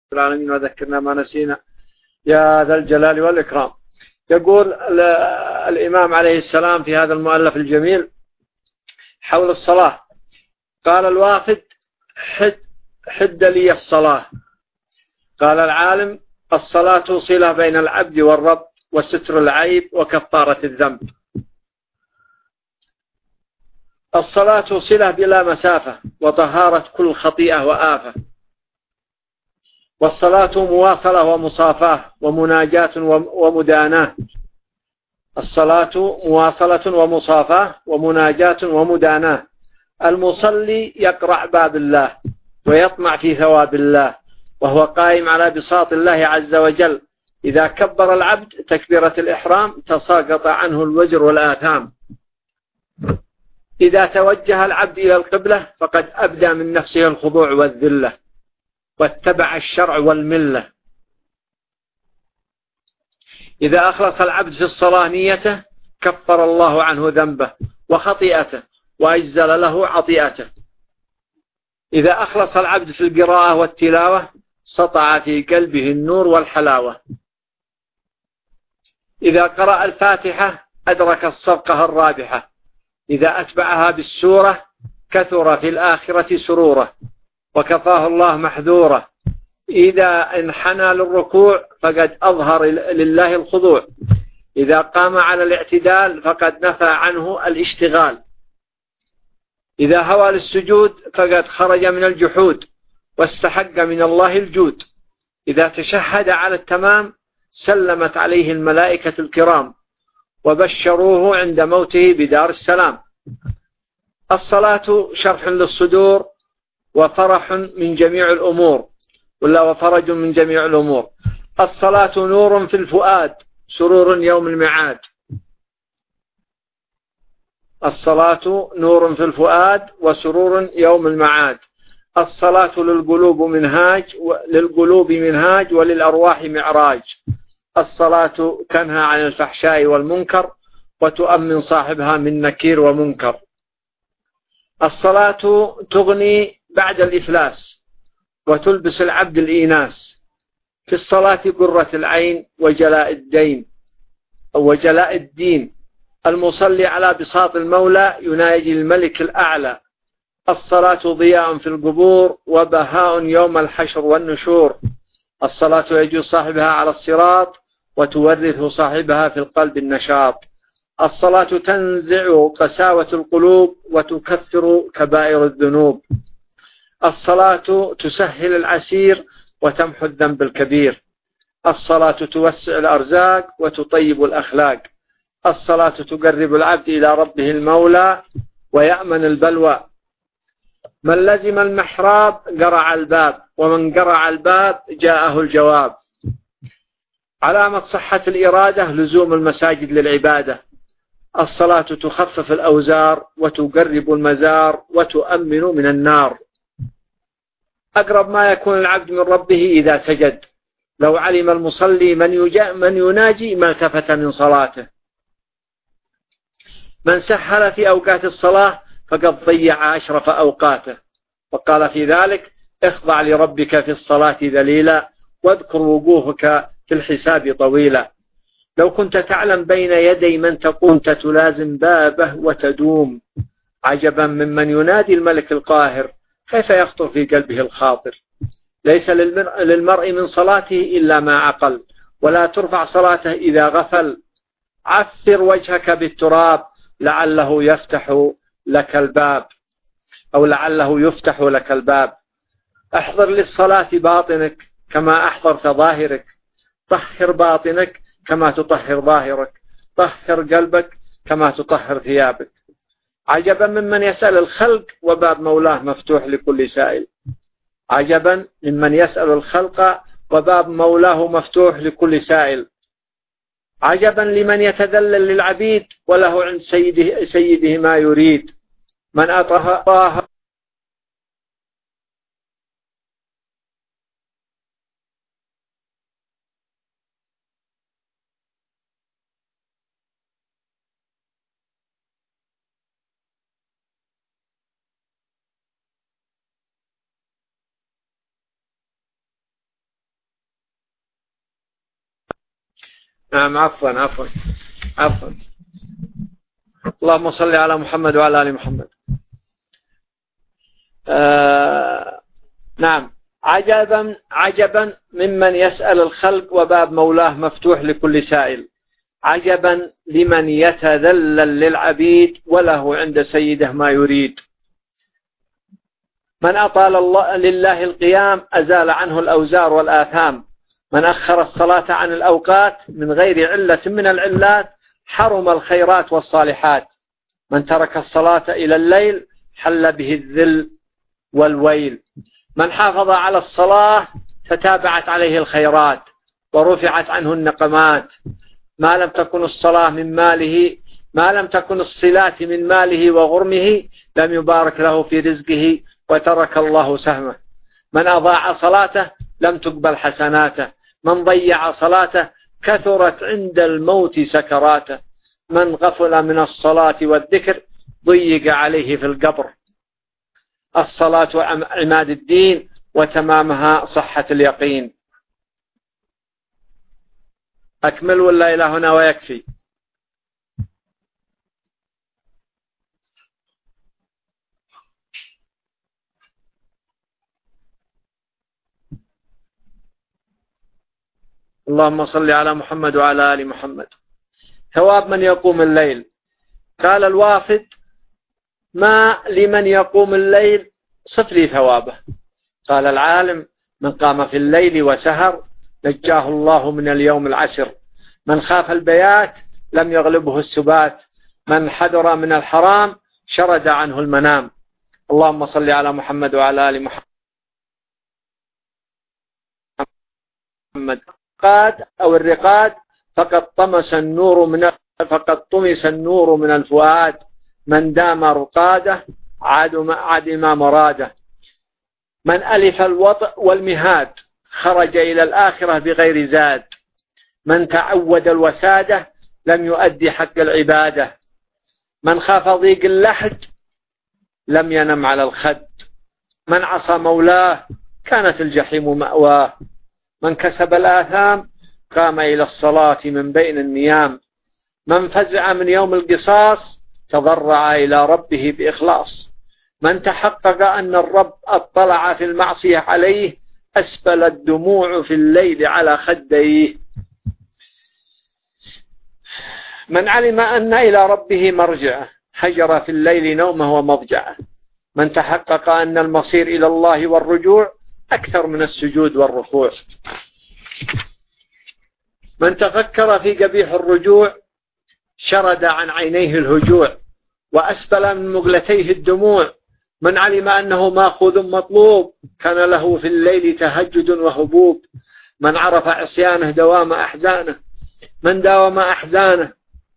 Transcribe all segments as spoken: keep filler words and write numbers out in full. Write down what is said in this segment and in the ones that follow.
العالمين وذكرنا ما نسينا يا ذا الجلال والإكرام. يقول الإمام عليه السلام في هذا المؤلف الجميل حول الصلاة، قال الوافد حد, حد لي الصلاة. قال العالم الصلاة صلة بين العبد والرب وستر العيب وكفارة الذنب. الصلاة صلة بلا مسافة وطهارة كل خطيئة وآفة، والصلاة مواصلة ومصافاة ومناجاة ومداناة. الصلاة مواصلة ومصافاة ومناجاة ومداناة. المصلي يقرع باب الله ويطمع في ثواب الله وهو قائم على بساط الله عز وجل. إذا كبر العبد تكبيرة الإحرام تساقط عنه الوزر والآثام. إذا توجه العبد إلى القبلة فقد أبدى من نفسه الخضوع والذلة واتبع الشرع والملة. إذا أخلص العبد في الصلاة نيته كفر الله عنه ذنبه وخطيئته وأجزل له عطيئته. إذا أخلص العبد في القراءة والتلاوة سطع في قلبه النور والحلاوة. إذا قرأ الفاتحة أدرك الصفقة الرابحة. إذا أتبعها بالسورة كثر في الآخرة سروره وكفاه الله محذوره. إذا انحنى للركوع فقد أظهر لله الخضوع. إذا قام على الاعتدال فقد نفى عنه الاشتغال. إذا هوى للسجود فقد خرج من الجحود واستحق من الله الجود. إذا تشهد على التمام سلمت عليه الملائكة الكرام وبشروه عند موته بدار السلام. الصلاة شرح للصدور وفرح من جميع الأمور ولا وفرج من جميع الأمور. الصلاة نور في الفؤاد سرور يوم الميعاد. الصلاة نور في الفؤاد وسرور يوم المعاد. الصلاة للقلوب منهاج للقلوب منهاج وللأرواح معراج. الصلاة تنهى عن الفحشاء والمنكر وتؤمن صاحبها من نكير ومنكر. الصلاة تغني بعد الإفلاس وتلبس العبد الإيناس. في الصلاة قرة العين وجلاء الدين أو وجلاء الدين. المصلي على بساط المولى يناجي الملك الأعلى. الصلاة ضياء في القبور وبهاء يوم الحشر والنشور. الصلاة يجوز صاحبها على الصراط وتورث صاحبها في القلب النشاط. الصلاة تنزع قساوة القلوب وتكثر كبائر الذنوب. الصلاة تسهل العسير وتمحو الذنب الكبير. الصلاة توسع الأرزاق وتطيب الأخلاق. الصلاة تقرب العبد إلى ربه المولى ويأمن البلوى. من لزم المحراب قرع الباب ومن قرع الباب جاءه الجواب. علامة صحة الإرادة لزوم المساجد للعبادة. الصلاة تخفف الأوزار وتقرب المزار وتؤمن من النار. أقرب ما يكون العبد من ربه إذا سجد. لو علم المصلي من, من يناجي ما التفت من صلاته. من سهل في أوقات الصلاة فقد ضيع أشرف أوقاته. وقال في ذلك اخضع لربك في الصلاة ذليلا واذكر وقوفك في الحساب طويلا. لو كنت تعلم بين يدي من تقوم تلازم بابه وتدوم. عجبا ممن ينادي الملك القاهر كيف يخطر في قلبه الخاطر. ليس للمرء من صلاته إلا ما عقل ولا ترفع صلاته إذا غفل. عفر وجهك بالتراب لعله يفتح لك الباب أو لعله يفتح لك الباب. احضر للصلاة باطنك كما أحضرت ظاهرك. طهر باطنك كما تطهر ظاهرك. طهر قلبك كما تطهر ثيابك. عجبا ممن يسأل الخلق وباب مولاه مفتوح لكل سائل. عجبا ممن يسأل الخلق وباب مولاه مفتوح لكل سائل. عجبا لمن يتذلل للعبيد وله عند سيده, سيده ما يريد. من أطاه نعم عفوا عفوا عفوا. اللهم صل على محمد وعلى آل محمد. آه نعم. عجبا عجبا ممن يسأل الخلق وباب مولاه مفتوح لكل سائل. عجبا لمن يتذلل للعبيد وله عند سيده ما يريد. من أطال الله لله القيام أزال عنه الأوزار والآثام. من أخر الصلاة عن الأوقات من غير علة من العلات حرم الخيرات والصالحات. من ترك الصلاة إلى الليل حل به الذل والويل. من حافظ على الصلاة تتابعت عليه الخيرات ورفعت عنه النقمات. ما لم تكن الصلاة من ماله ما لم تكن الصلاة من ماله وغرمه لم يبارك له في رزقه وترك الله سهمه. من أضاع صلاته لم تقبل حسناته. من ضيع صلاته كثرت عند الموت سكراته. من غفل من الصلاة والذكر ضيق عليه في القبر. الصلاة عماد الدين وتمامها صحة اليقين. أكمل ولا إلى هنا ويكفي؟ اللهم صل على محمد وعلى آل محمد. ثواب من يقوم الليل. قال الوافد: ما لمن يقوم الليل صف لي ثوابه. قال العالم: من قام في الليل وسهر نجاه الله من اليوم العسر. من خاف البيات لم يغلبه السبات. من حذر من الحرام شرد عنه المنام. اللهم صل على محمد وعلى آل محمد. قاد أو الرقاد فقد طمس النور من فقد طمس النور من الفؤاد. من دام رقاده عدم مراده. من ألف الوطء والمهاد خرج إلى الآخرة بغير زاد. من تعود الوسادة لم يؤدي حق العبادة. من خاف ضيق اللحد لم ينم على الخد. من عصى مولاه كانت الجحيم مأواه. من كسب الآثام قام إلى الصلاة من بين النيام. من فزع من يوم القصاص تضرع إلى ربه بإخلاص. من تحقق أن الرب اطلع في المعصية عليه أسبل الدموع في الليل على خديه. من علم أن إلى ربه مرجعه هجر في الليل نومه ومضجعه. من تحقق أن المصير إلى الله والرجوع أكثر من السجود والركوع. من تفكر في قبيح الرجوع شرد عن عينيه الهجوع وأسفل من مغلتيه الدموع. من علم أنه ماخوذ مطلوب كان له في الليل تهجد وهبوب. من عرف عصيانه دوام أحزانه. من داوم أحزانه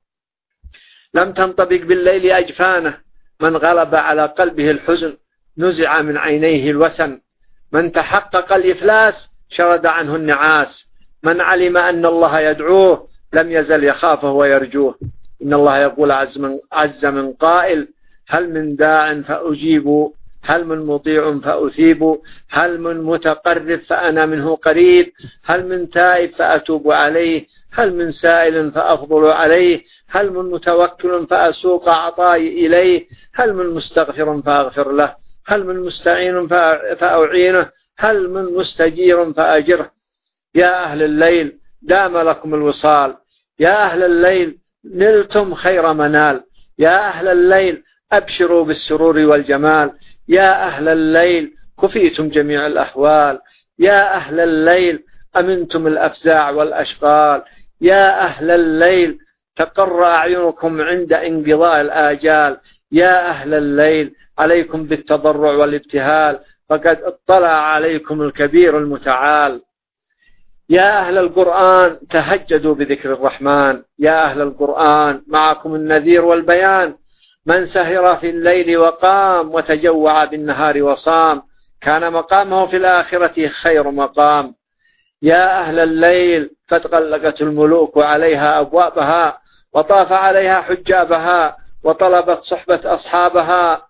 لم تنطبق بالليل أجفانه. من غلب على قلبه الحزن نزع من عينيه الوسن. من تحقق الإفلاس شرد عنه النعاس. من علم أن الله يدعوه لم يزل يخافه ويرجوه. إن الله يقول عز من, عز من قائل: هل من داع فأجيب، هل من مطيع فأثيب، هل من متقرب فأنا منه قريب، هل من تائب فأتوب عليه، هل من سائل فأفضل عليه، هل من متوكل فأسوق عطائي إليه، هل من مستغفر فأغفر له، هل من مستعين فأعينه، هل من مستجير فأجره. يا أهل الليل دام لكم الوصال. يا أهل الليل نلتم خير منال. يا أهل الليل أبشروا بالسرور والجمال. يا أهل الليل كفيتم جميع الأحوال. يا أهل الليل أمنتم الأفزاع والأشغال. يا أهل الليل تقر أعينكم عند انقضاء الآجال. يا أهل الليل عليكم بالتضرع والابتهال فقد اطلع عليكم الكبير المتعال. يا أهل القرآن تهجدوا بذكر الرحمن. يا أهل القرآن معكم النذير والبيان. من سهر في الليل وقام وتجوع بالنهار وصام كان مقامه في الآخرة خير مقام. يا أهل الليل فتغلقت الملوك عليها أبوابها وطاف عليها حجابها وطلبت صحبة أصحابها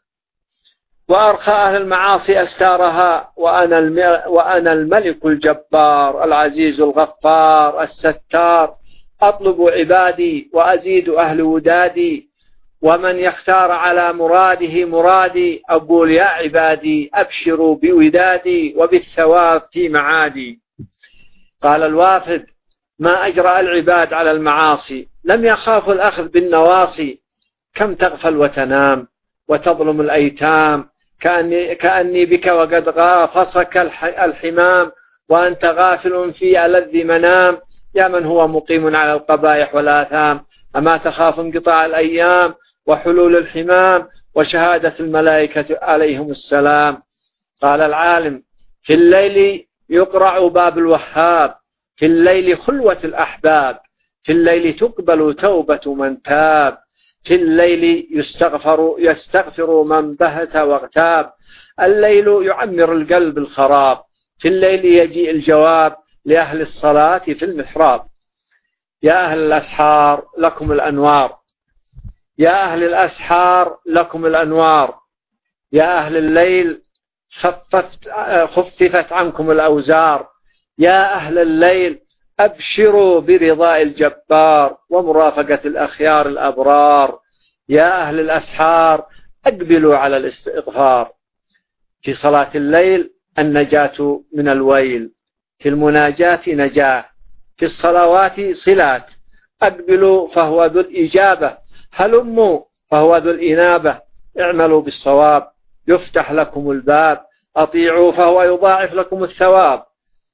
وأرخى أهل المعاصي أستارها. وأنا, وأنا الملك الجبار العزيز الغفار الستار أطلب عبادي وأزيد أهل ودادي، ومن يختار على مراده مرادي، أقول يا عبادي أبشروا بودادي وبالثواب في معادي. قال الوافد: ما أجرأ العباد على المعاصي، لم يخافوا الأخذ بالنواصي، كم تغفل وتنام وتظلم الأيتام، كأني, كأني بك وقد غافصك الحمام، وأنت غافل في ألذ منام، يا من هو مقيم على القبائح والآثام، أما تخاف انقطاع الأيام وحلول الحمام وشهادة الملائكة عليهم السلام. قال العالم: في الليل يقرع باب الوهاب، في الليل خلوة الأحباب، في الليل تقبل توبة من تاب، في الليل يستغفر, يستغفر من بهت واغتاب، الليل يعمر القلب الخراب، في الليل يجيء الجواب لأهل الصلاة في المحراب. يا أهل الأسحار لكم الأنوار، يا أهل الأسحار لكم الأنوار، يا أهل الليل خففت, خففت عنكم الأوزار، يا أهل الليل أبشروا برضاء الجبار ومرافقة الأخيار الأبرار، يا أهل الأسحار أقبلوا على الاستغفار. في صلاة الليل النجاة من الويل، في المناجاة نجاة، في الصلوات صلات، أقبلوا فهو ذو الإجابة، هلموا فهو ذو الإنابة، اعملوا بالصواب يفتح لكم الباب، أطيعوا فهو يضاعف لكم الثواب.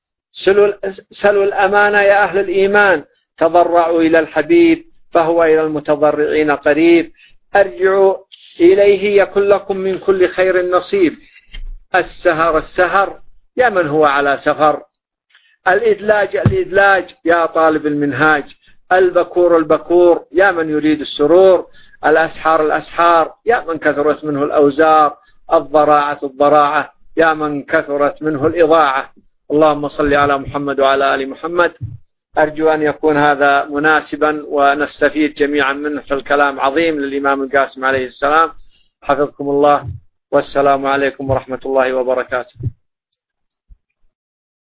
سلوا الأمانة يا أهل الإيمان، تضرعوا إلى الحبيب فهو إلى المتضرعين قريب، أرجعوا إليه يكن لكم من كل خير نصيب. السهر السهر يا من هو على سفر، الإدلاج الإدلاج يا طالب المنهاج، البكور البكور يا من يريد السرور، الأسحار الأسحار يا من كثرت منه الأوزار، الضراعة الضراعة يا من كثرت منه الإضاعة. اللهم صل على محمد وعلى آل محمد. أرجو أن يكون هذا مناسبا ونستفيد جميعا منه، في الكلام عظيم للإمام القاسم عليه السلام. حفظكم الله، والسلام عليكم ورحمة الله وبركاته.